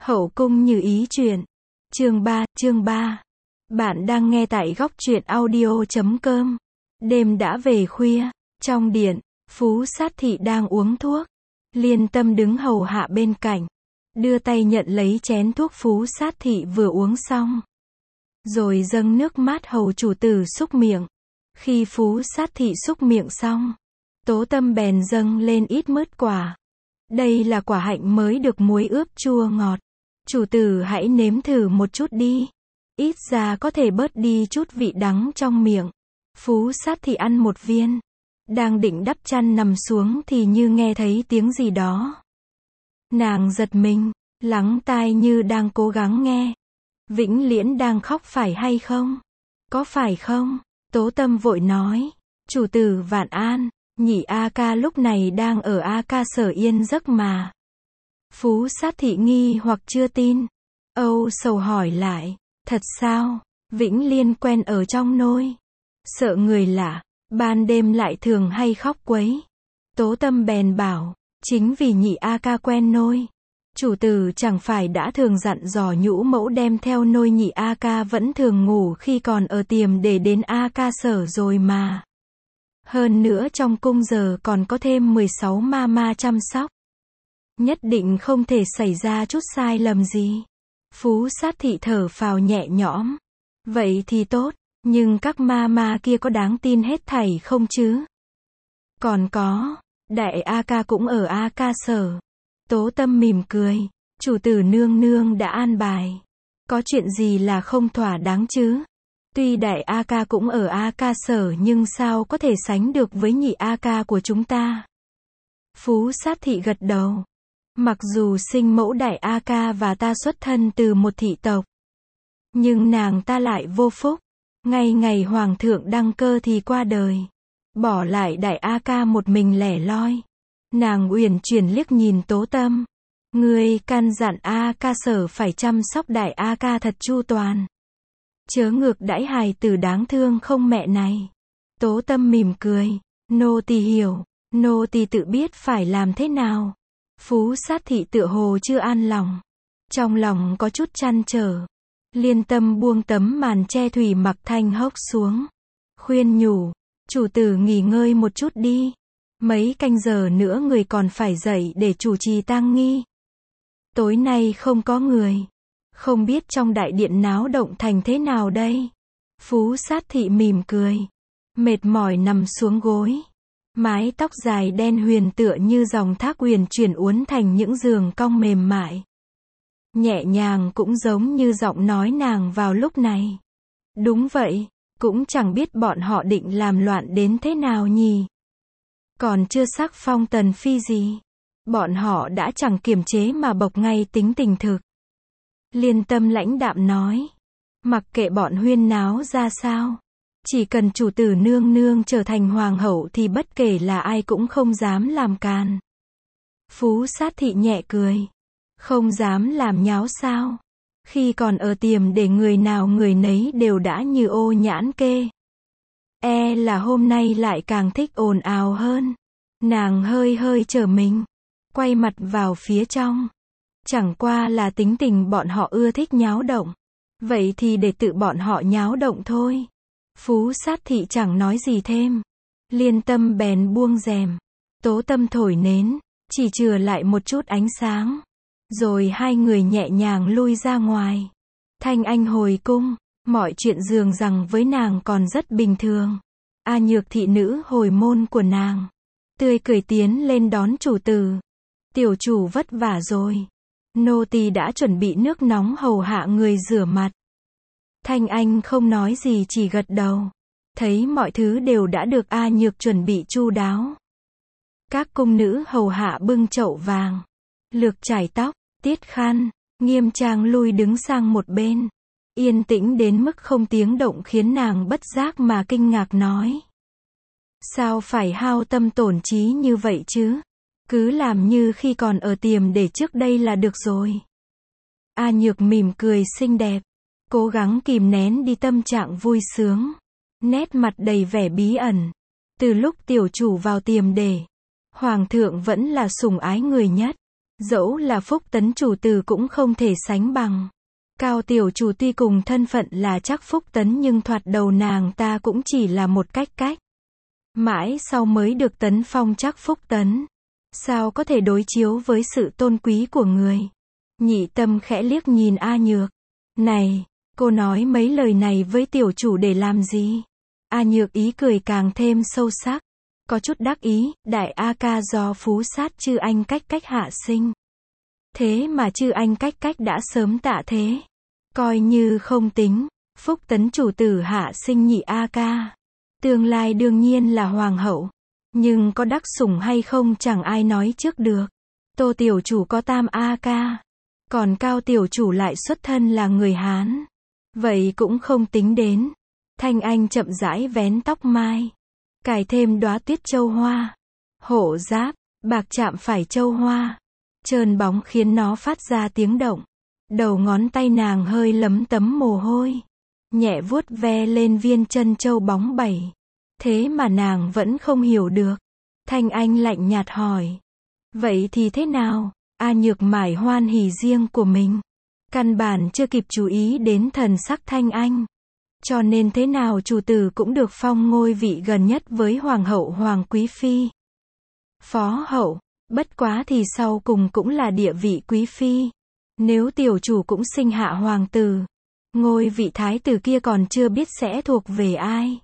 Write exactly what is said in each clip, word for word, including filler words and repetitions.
Hậu cung như ý chuyện. Chương ba, chương ba. Bạn đang nghe tại góc truyện audio chấm com. Đêm đã về khuya, trong điện, Phú Sát Thị đang uống thuốc. Liên Tâm đứng hầu hạ bên cạnh, đưa tay nhận lấy chén thuốc Phú Sát Thị vừa uống xong, rồi dâng nước mát hầu chủ tử xúc miệng. Khi Phú Sát Thị xúc miệng xong, Tố Tâm bèn dâng lên ít mứt quả. Đây là quả hạnh mới được muối ướp chua ngọt. Chủ tử hãy nếm thử một chút đi. Ít ra có thể bớt đi chút vị đắng trong miệng. Phú Sát Thị ăn một viên. Đang định đắp chăn nằm xuống thì như nghe thấy tiếng gì đó. Nàng giật mình, lắng tai như đang cố gắng nghe. Vĩnh Liễn đang khóc phải hay không? Có phải không? Tố Tâm vội nói. Chủ tử vạn an, nhị A ca lúc này đang ở A ca sở yên giấc mà. Phú Sát Thị nghi hoặc chưa tin. Âu sầu hỏi lại. Thật sao? Vĩnh Liên quen ở trong nôi. Sợ người lạ, ban đêm lại thường hay khóc quấy. Tố Tâm bèn bảo. Chính vì nhị A ca quen nôi. Chủ tử chẳng phải đã thường dặn dò nhũ mẫu đem theo nôi nhị A ca vẫn thường ngủ khi còn ở tiềm để đến A ca sở rồi mà. Hơn nữa trong cung giờ còn có thêm mười sáu ma ma chăm sóc. Nhất định không thể xảy ra chút sai lầm gì. Phú Sát Thị thở phào nhẹ nhõm. Vậy thì tốt, nhưng các ma ma kia có đáng tin hết thảy không chứ? Còn có, đại A ca cũng ở A ca sở. Tố Tâm mỉm cười. Chủ tử nương nương đã an bài. Có chuyện gì là không thỏa đáng chứ? Tuy đại A ca cũng ở A ca sở nhưng sao có thể sánh được với nhị A ca của chúng ta? Phú Sát Thị gật đầu. Mặc dù sinh mẫu đại A ca và ta xuất thân từ một thị tộc, nhưng nàng ta lại vô phúc. Ngay ngày hoàng thượng đăng cơ thì qua đời, bỏ lại đại A ca một mình lẻ loi. Nàng uyển chuyển liếc nhìn Tố Tâm. Ngươi căn dặn A ca sở phải chăm sóc đại A ca thật chu toàn. Chớ ngược đãi hài tử đáng thương không mẹ này. Tố Tâm mỉm cười. Nô tỳ hiểu, nô tỳ tự biết phải làm thế nào. Phú Sát Thị tựa hồ chưa an lòng. Trong lòng có chút trăn trở. Liên Tâm buông tấm màn che thủy mặc thanh hốc xuống. Khuyên nhủ. Chủ tử nghỉ ngơi một chút đi. Mấy canh giờ nữa người còn phải dậy để chủ trì tang nghi. Tối nay không có người. Không biết trong đại điện náo động thành thế nào đây? Phú Sát Thị mỉm cười. Mệt mỏi nằm xuống gối. Mái tóc dài đen huyền tựa như dòng thác huyền chuyển uốn thành những giường cong mềm mại. Nhẹ nhàng cũng giống như giọng nói nàng vào lúc này. Đúng vậy, cũng chẳng biết bọn họ định làm loạn đến thế nào nhỉ. Còn chưa sắc phong tần phi gì. Bọn họ đã chẳng kiềm chế mà bộc ngay tính tình thực. Liên Tâm lãnh đạm nói. Mặc kệ bọn huyên náo ra sao. Chỉ cần chủ tử nương nương trở thành hoàng hậu thì bất kể là ai cũng không dám làm càn. Phú Sát Thị nhẹ cười. Không dám làm nháo sao? Khi còn ở tiềm để người nào người nấy đều đã như ô nhãn kê. E là hôm nay lại càng thích ồn ào hơn. Nàng hơi hơi trở mình. Quay mặt vào phía trong. Chẳng qua là tính tình bọn họ ưa thích nháo động. Vậy thì để tự bọn họ nháo động thôi. Phú Sát Thị chẳng nói gì thêm. Liên Tâm bèn buông rèm. Tố Tâm thổi nến, chỉ chừa lại một chút ánh sáng. Rồi hai người nhẹ nhàng lui ra ngoài. Thanh Anh hồi cung, mọi chuyện dường rằng với nàng còn rất bình thường. A Nhược thị nữ hồi môn của nàng, tươi cười tiến lên đón chủ tử. Tiểu chủ vất vả rồi. Nô tỳ đã chuẩn bị nước nóng hầu hạ người rửa mặt. Thanh Anh không nói gì chỉ gật đầu. Thấy mọi thứ đều đã được A Nhược chuẩn bị chu đáo. Các cung nữ hầu hạ bưng chậu vàng, lược chải tóc, tiết khăn, nghiêm trang lui đứng sang một bên. Yên tĩnh đến mức không tiếng động khiến nàng bất giác mà kinh ngạc nói. Sao phải hao tâm tổn trí như vậy chứ? Cứ làm như khi còn ở tiềm để trước đây là được rồi. A Nhược mỉm cười xinh đẹp. Cố gắng kìm nén đi tâm trạng vui sướng. Nét mặt đầy vẻ bí ẩn. Từ lúc tiểu chủ vào tiềm để, hoàng thượng vẫn là sủng ái người nhất. Dẫu là Phúc Tấn chủ tử cũng không thể sánh bằng. Cao tiểu chủ tuy cùng thân phận là Trác Phúc Tấn nhưng thoạt đầu nàng ta cũng chỉ là một cách cách. Mãi sau mới được tấn phong Trác Phúc Tấn. Sao có thể đối chiếu với sự tôn quý của người. Nhị Tâm khẽ liếc nhìn A Nhược. Này, cô nói mấy lời này với tiểu chủ để làm gì? A Nhược ý cười càng thêm sâu sắc. Có chút đắc ý, đại A ca do phú sát chư anh cách cách hạ sinh. Thế mà chư anh cách cách đã sớm tạ thế. Coi như không tính, Phúc Tấn chủ tử hạ sinh nhị A ca. Tương lai đương nhiên là hoàng hậu. Nhưng có đắc sủng hay không chẳng ai nói trước được. Tô tiểu chủ có tam A ca. Còn Cao tiểu chủ lại xuất thân là người Hán. Vậy cũng không tính đến. Thanh Anh chậm rãi vén tóc mai. Cài thêm đóa tuyết châu hoa. Hộ giáp, bạc chạm phải châu hoa. Trơn bóng khiến nó phát ra tiếng động. Đầu ngón tay nàng hơi lấm tấm mồ hôi. Nhẹ vuốt ve lên viên chân châu bóng bẩy. Thế mà nàng vẫn không hiểu được. Thanh Anh lạnh nhạt hỏi. Vậy thì thế nào? A Nhược mải hoan hỉ riêng của mình. Căn bản chưa kịp chú ý đến thần sắc Thanh Anh. Cho nên thế nào chủ tử cũng được phong ngôi vị gần nhất với Hoàng hậu Hoàng Quý Phi. Phó hậu, bất quá thì sau cùng cũng là địa vị Quý Phi. Nếu tiểu chủ cũng sinh hạ hoàng tử, ngôi vị thái tử kia còn chưa biết sẽ thuộc về ai.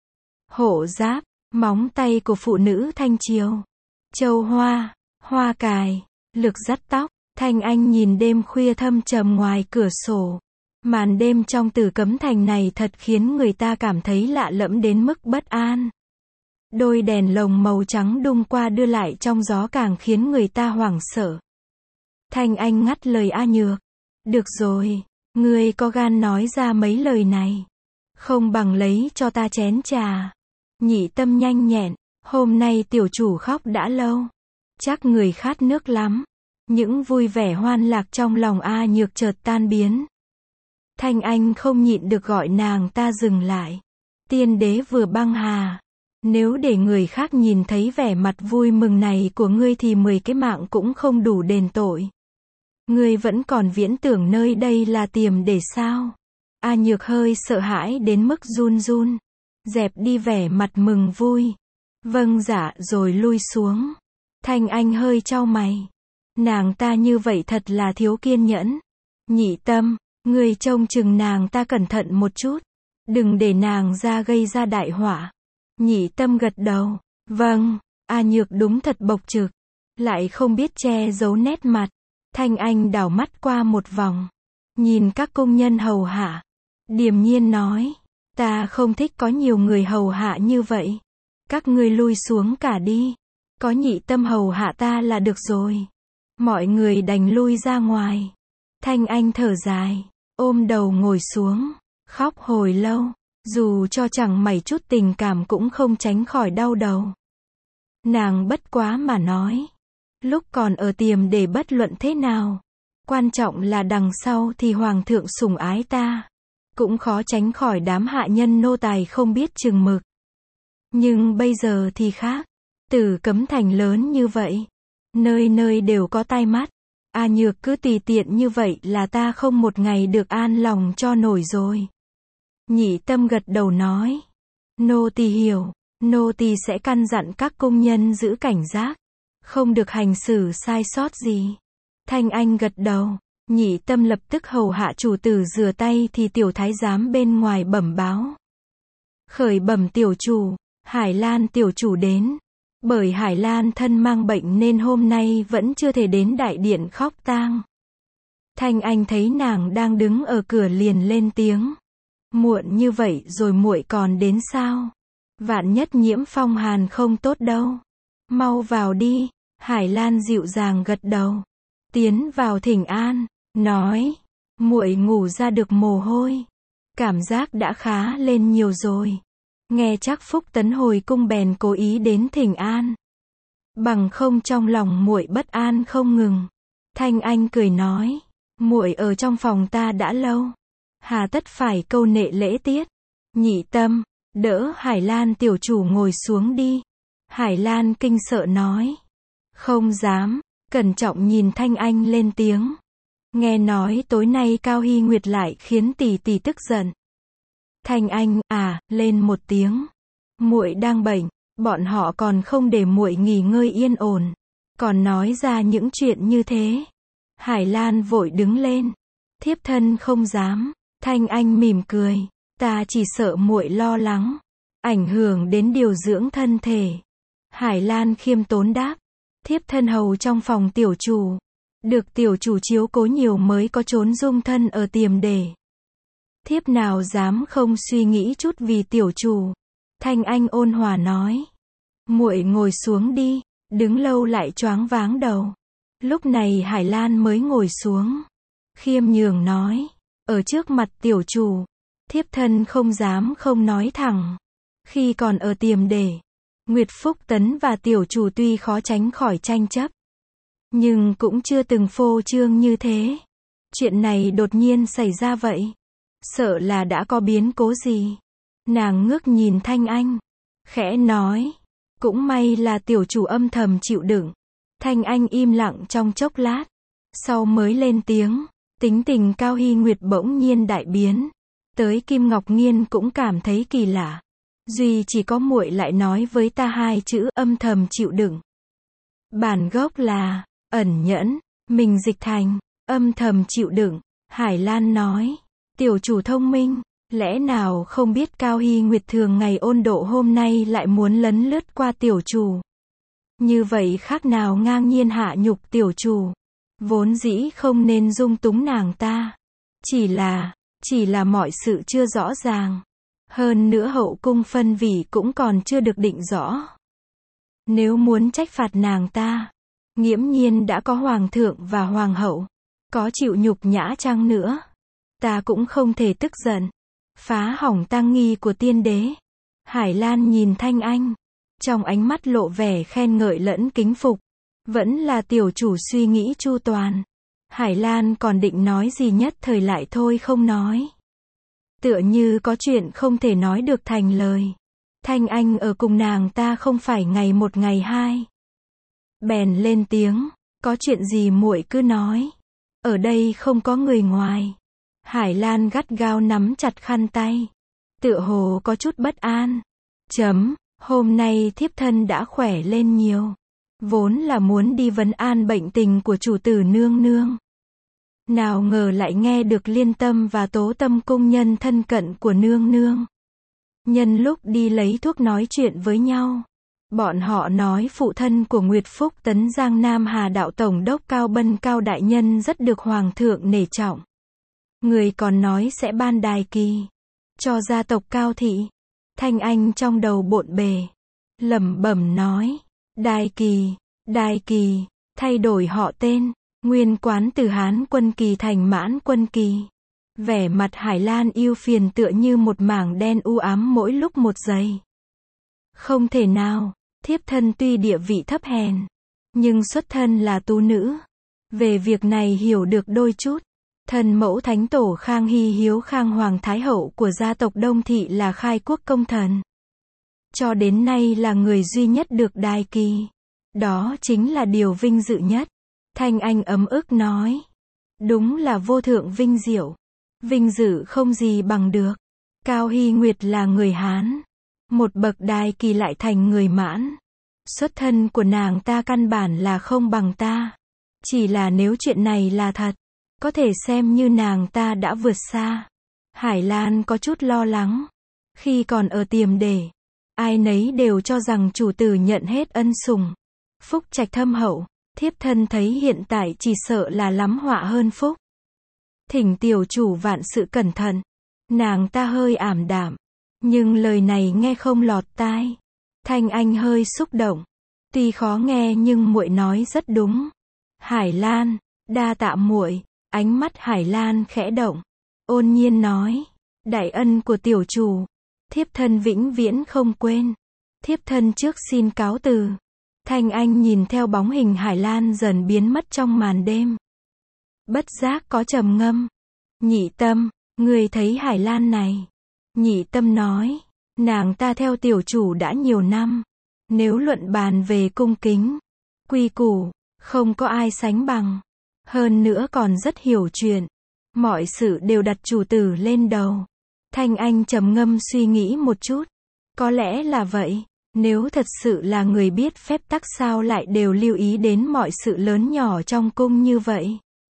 Hộ giáp, móng tay của phụ nữ Thanh Triều. Châu hoa, hoa cài, lược dắt tóc. Thanh Anh nhìn đêm khuya thâm trầm ngoài cửa sổ. Màn đêm trong Tử Cấm Thành này thật khiến người ta cảm thấy lạ lẫm đến mức bất an. Đôi đèn lồng màu trắng đung qua đưa lại trong gió càng khiến người ta hoảng sợ. Thanh Anh ngắt lời A Nhược. Được rồi, ngươi có gan nói ra mấy lời này. Không bằng lấy cho ta chén trà. Nhị Tâm nhanh nhẹn. Hôm nay tiểu chủ khóc đã lâu. Chắc người khát nước lắm. Những vui vẻ hoan lạc trong lòng A Nhược chợt tan biến. Thanh Anh không nhịn được gọi nàng ta dừng lại. Tiên đế vừa băng hà. Nếu để người khác nhìn thấy vẻ mặt vui mừng này của ngươi thì mười cái mạng cũng không đủ đền tội. Ngươi vẫn còn viễn tưởng nơi đây là tiềm để sao? A Nhược hơi sợ hãi đến mức run run. Dẹp đi vẻ mặt mừng vui. Vâng dạ rồi lui xuống. Thanh Anh hơi chau mày. Nàng ta như vậy thật là thiếu kiên nhẫn. Nhị Tâm, ngươi trông chừng nàng ta cẩn thận một chút. Đừng để nàng ra gây ra đại họa. Nhị Tâm gật đầu. Vâng, A Nhược đúng thật bộc trực. Lại không biết che giấu nét mặt. Thanh Anh đảo mắt qua một vòng. Nhìn các công nhân hầu hạ. Điềm nhiên nói. Ta không thích có nhiều người hầu hạ như vậy. Các ngươi lui xuống cả đi. Có Nhị Tâm hầu hạ ta là được rồi. Mọi người đành lui ra ngoài. Thanh Anh thở dài. Ôm đầu ngồi xuống. Khóc hồi lâu. Dù cho chẳng mảy chút tình cảm cũng không tránh khỏi đau đầu. Nàng bất quá mà nói. Lúc còn ở tiềm để bất luận thế nào. Quan trọng là đằng sau thì hoàng thượng sủng ái ta. Cũng khó tránh khỏi đám hạ nhân nô tài không biết chừng mực. Nhưng bây giờ thì khác. Tử Cấm Thành lớn như vậy. Nơi nơi đều có tai mắt. A Nhược cứ tùy tiện như vậy là ta không một ngày được an lòng cho nổi rồi. Nhị Tâm gật đầu nói. Nô tỳ hiểu. Nô tỳ sẽ căn dặn các công nhân giữ cảnh giác. Không được hành xử sai sót gì. Thanh Anh gật đầu. Nhị Tâm lập tức hầu hạ chủ tử rửa tay thì tiểu thái giám bên ngoài bẩm báo. Khởi bẩm tiểu chủ, Hải Lan tiểu chủ đến. Bởi Hải Lan thân mang bệnh nên hôm nay vẫn chưa thể đến đại điện khóc tang. Thanh Anh thấy nàng đang đứng ở cửa liền lên tiếng. Muộn như vậy rồi muội còn đến sao? Vạn nhất nhiễm phong hàn không tốt đâu. Mau vào đi. Hải Lan dịu dàng gật đầu. Tiến vào thỉnh an, nói. Muội ngủ ra được mồ hôi. Cảm giác đã khá lên nhiều rồi. Nghe chắc Phúc Tấn hồi cung bèn cố ý đến thỉnh an. Bằng không trong lòng muội bất an không ngừng. Thanh Anh cười nói. Muội ở trong phòng ta đã lâu. Hà tất phải câu nệ lễ tiết. Nhị Tâm, đỡ Hải Lan tiểu chủ ngồi xuống đi. Hải Lan kinh sợ nói. Không dám, cẩn trọng nhìn Thanh Anh lên tiếng. Nghe nói tối nay Cao Hy Nguyệt lại khiến tỷ tỷ tức giận. Thanh Anh, à, lên một tiếng. Muội đang bệnh, bọn họ còn không để muội nghỉ ngơi yên ổn, còn nói ra những chuyện như thế. Hải Lan vội đứng lên. Thiếp thân không dám. Thanh Anh mỉm cười. Ta chỉ sợ muội lo lắng, ảnh hưởng đến điều dưỡng thân thể. Hải Lan khiêm tốn đáp. Thiếp thân hầu trong phòng tiểu chủ. Được tiểu chủ chiếu cố nhiều mới có trốn dung thân ở Tiềm Đề. Thiếp nào dám không suy nghĩ chút vì tiểu chủ. Thanh Anh ôn hòa nói. Muội ngồi xuống đi, đứng lâu lại choáng váng đầu. Lúc này Hải Lan mới ngồi xuống. Khiêm nhường nói. Ở trước mặt tiểu chủ, thiếp thân không dám không nói thẳng. Khi còn ở Tiềm Đề, Nguyệt Phúc Tấn và tiểu chủ tuy khó tránh khỏi tranh chấp, nhưng cũng chưa từng phô trương như thế. Chuyện này đột nhiên xảy ra vậy, sợ là đã có biến cố gì. Nàng ngước nhìn Thanh Anh, khẽ nói. Cũng may là tiểu chủ âm thầm chịu đựng. Thanh Anh im lặng trong chốc lát, sau mới lên tiếng. Tính tình Cao Hy Nguyệt bỗng nhiên đại biến. Tới Kim Ngọc Nghiên cũng cảm thấy kỳ lạ. Duy chỉ có muội lại nói với ta hai chữ âm thầm chịu đựng. Bản gốc là ẩn nhẫn, mình dịch thành âm thầm chịu đựng. Hải Lan nói. Tiểu chủ thông minh, lẽ nào không biết Cao Hy Nguyệt thường ngày ôn độ hôm nay lại muốn lấn lướt qua tiểu chủ. Như vậy khác nào ngang nhiên hạ nhục tiểu chủ. Vốn dĩ không nên dung túng nàng ta. Chỉ là, chỉ là mọi sự chưa rõ ràng. Hơn nữa hậu cung phân vị cũng còn chưa được định rõ. Nếu muốn trách phạt nàng ta, nghiễm nhiên đã có hoàng thượng và hoàng hậu. Có chịu nhục nhã chăng nữa, ta cũng không thể tức giận, phá hỏng tang nghi của tiên đế. Hải Lan nhìn Thanh Anh, trong ánh mắt lộ vẻ khen ngợi lẫn kính phục. Vẫn là tiểu chủ suy nghĩ chu toàn. Hải Lan còn định nói gì nhất thời lại thôi không nói. Tựa như có chuyện không thể nói được thành lời. Thanh Anh ở cùng nàng ta không phải ngày một ngày hai. Bèn lên tiếng. Có chuyện gì muội cứ nói. Ở đây không có người ngoài. Hải Lan gắt gao nắm chặt khăn tay. Tựa hồ có chút bất an. Chấm, hôm nay thiếp thân đã khỏe lên nhiều. Vốn là muốn đi vấn an bệnh tình của chủ tử nương nương. Nào ngờ lại nghe được Liên Tâm và Tố Tâm cung nhân thân cận của nương nương. Nhân lúc đi lấy thuốc nói chuyện với nhau. Bọn họ nói phụ thân của Nguyệt Phúc Tấn Giang Nam Hà đạo tổng đốc Cao Bân Cao đại nhân rất được hoàng thượng nể trọng. Người còn nói sẽ ban đài kỳ cho gia tộc Cao thị. Thanh Anh trong đầu bộn bề, lẩm bẩm nói. Đài kỳ, đài kỳ, thay đổi họ tên, nguyên quán từ Hán Quân Kỳ thành Mãn Quân Kỳ. Vẻ mặt Hải Lan yêu phiền tựa như một mảng đen u ám mỗi lúc một giây. Không thể nào, thiếp thân tuy địa vị thấp hèn, nhưng xuất thân là tú nữ. Về việc này hiểu được đôi chút. Thần mẫu thánh tổ Khang Hy Hiếu Khang Hoàng Thái Hậu của gia tộc Đông Thị là khai quốc công thần. Cho đến nay là người duy nhất được đài kỳ. Đó chính là điều vinh dự nhất. Thanh Anh ấm ức nói. Đúng là vô thượng vinh diệu. Vinh dự không gì bằng được. Cao Hy Nguyệt là người Hán. Một bậc đài kỳ lại thành người Mãn. Xuất thân của nàng ta căn bản là không bằng ta. Chỉ là nếu chuyện này là thật, có thể xem như nàng ta đã vượt xa. Hải Lan có chút lo lắng. Khi còn ở Tiềm Đề, ai nấy đều cho rằng chủ tử nhận hết ân sủng, phúc trạch thâm hậu. Thiếp thân thấy hiện tại chỉ sợ là lắm họa hơn phúc. Thỉnh tiểu chủ vạn sự cẩn thận. Nàng ta hơi ảm đạm, nhưng lời này nghe không lọt tai. Thanh Anh hơi xúc động. Tuy khó nghe nhưng muội nói rất đúng. Hải Lan, đa tạ muội. Ánh mắt Hải Lan khẽ động, ôn nhiên nói. Đại ân của tiểu chủ, thiếp thân vĩnh viễn không quên. Thiếp thân trước xin cáo từ. Thanh Anh nhìn theo bóng hình Hải Lan dần biến mất trong màn đêm. Bất giác có trầm ngâm. Nhị Tâm, người thấy Hải Lan này. Nhị Tâm nói. Nàng ta theo tiểu chủ đã nhiều năm. Nếu luận bàn về cung kính, quy củ, Không có ai sánh bằng. Hơn nữa còn rất hiểu chuyện. Mọi sự đều đặt chủ tử lên đầu. Thanh Anh trầm ngâm suy nghĩ một chút. Có lẽ là vậy. Nếu thật sự là người biết phép tắc sao lại đều lưu ý đến mọi sự lớn nhỏ trong cung như vậy.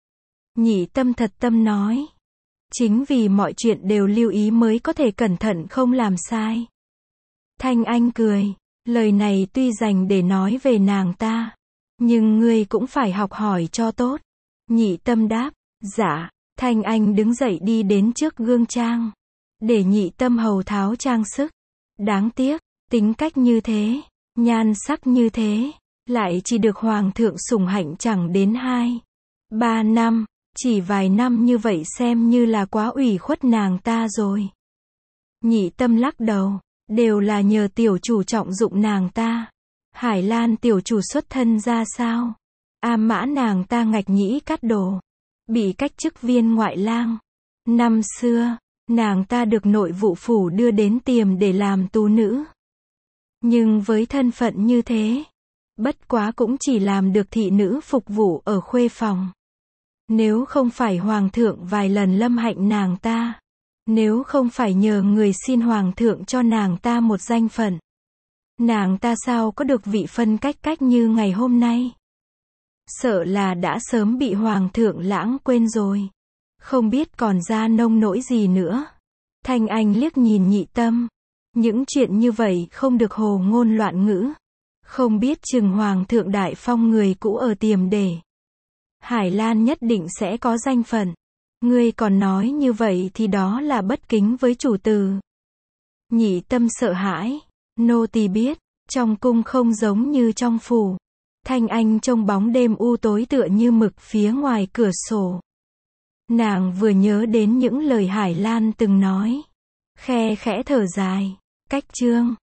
Nhị Tâm thật tâm nói. Chính vì mọi chuyện đều lưu ý mới có thể cẩn thận không làm sai. Thanh Anh cười. Lời này tuy dành để nói về nàng ta. Nhưng ngươi cũng phải học hỏi cho tốt. Nhị Tâm đáp. Dạ. Thanh Anh đứng dậy đi đến trước gương trang. Để Nhị Tâm hầu tháo trang sức. Đáng tiếc, tính cách như thế, nhan sắc như thế, lại chỉ được hoàng thượng sủng hạnh chẳng đến hai, ba năm, chỉ vài năm như vậy xem như là quá ủy khuất nàng ta rồi. Nhị Tâm lắc đầu, đều là nhờ tiểu chủ trọng dụng nàng ta. Hải Lan tiểu chủ xuất thân ra sao? A Mã nàng ta ngạch nhĩ cắt đồ, bị cách chức viên ngoại lang. Năm xưa, nàng ta được nội vụ phủ đưa đến Tiềm để làm tú nữ. Nhưng với thân phận như thế, bất quá cũng chỉ làm được thị nữ phục vụ ở khuê phòng. Nếu không phải hoàng thượng vài lần lâm hạnh nàng ta, nếu không phải nhờ người xin hoàng thượng cho nàng ta một danh phận, nàng ta sao có được vị phân cách cách như ngày hôm nay? Sợ là đã sớm bị hoàng thượng lãng quên rồi. Không biết còn ra nông nỗi gì nữa. Thanh Anh liếc nhìn Nhị Tâm. Những chuyện như vậy không được hồ ngôn loạn ngữ. Không biết chừng hoàng thượng đại phong người cũ ở Tiềm để. Hải Lan nhất định sẽ có danh phận. Ngươi còn nói như vậy thì đó là bất kính với chủ tử. Nhị Tâm sợ hãi. Nô tỳ biết, trong cung không giống như trong phủ. Thanh Anh trông bóng đêm u tối tựa như mực phía ngoài cửa sổ. Nàng vừa nhớ đến những lời Hải Lan từng nói. Khe khẽ thở dài. Cách chương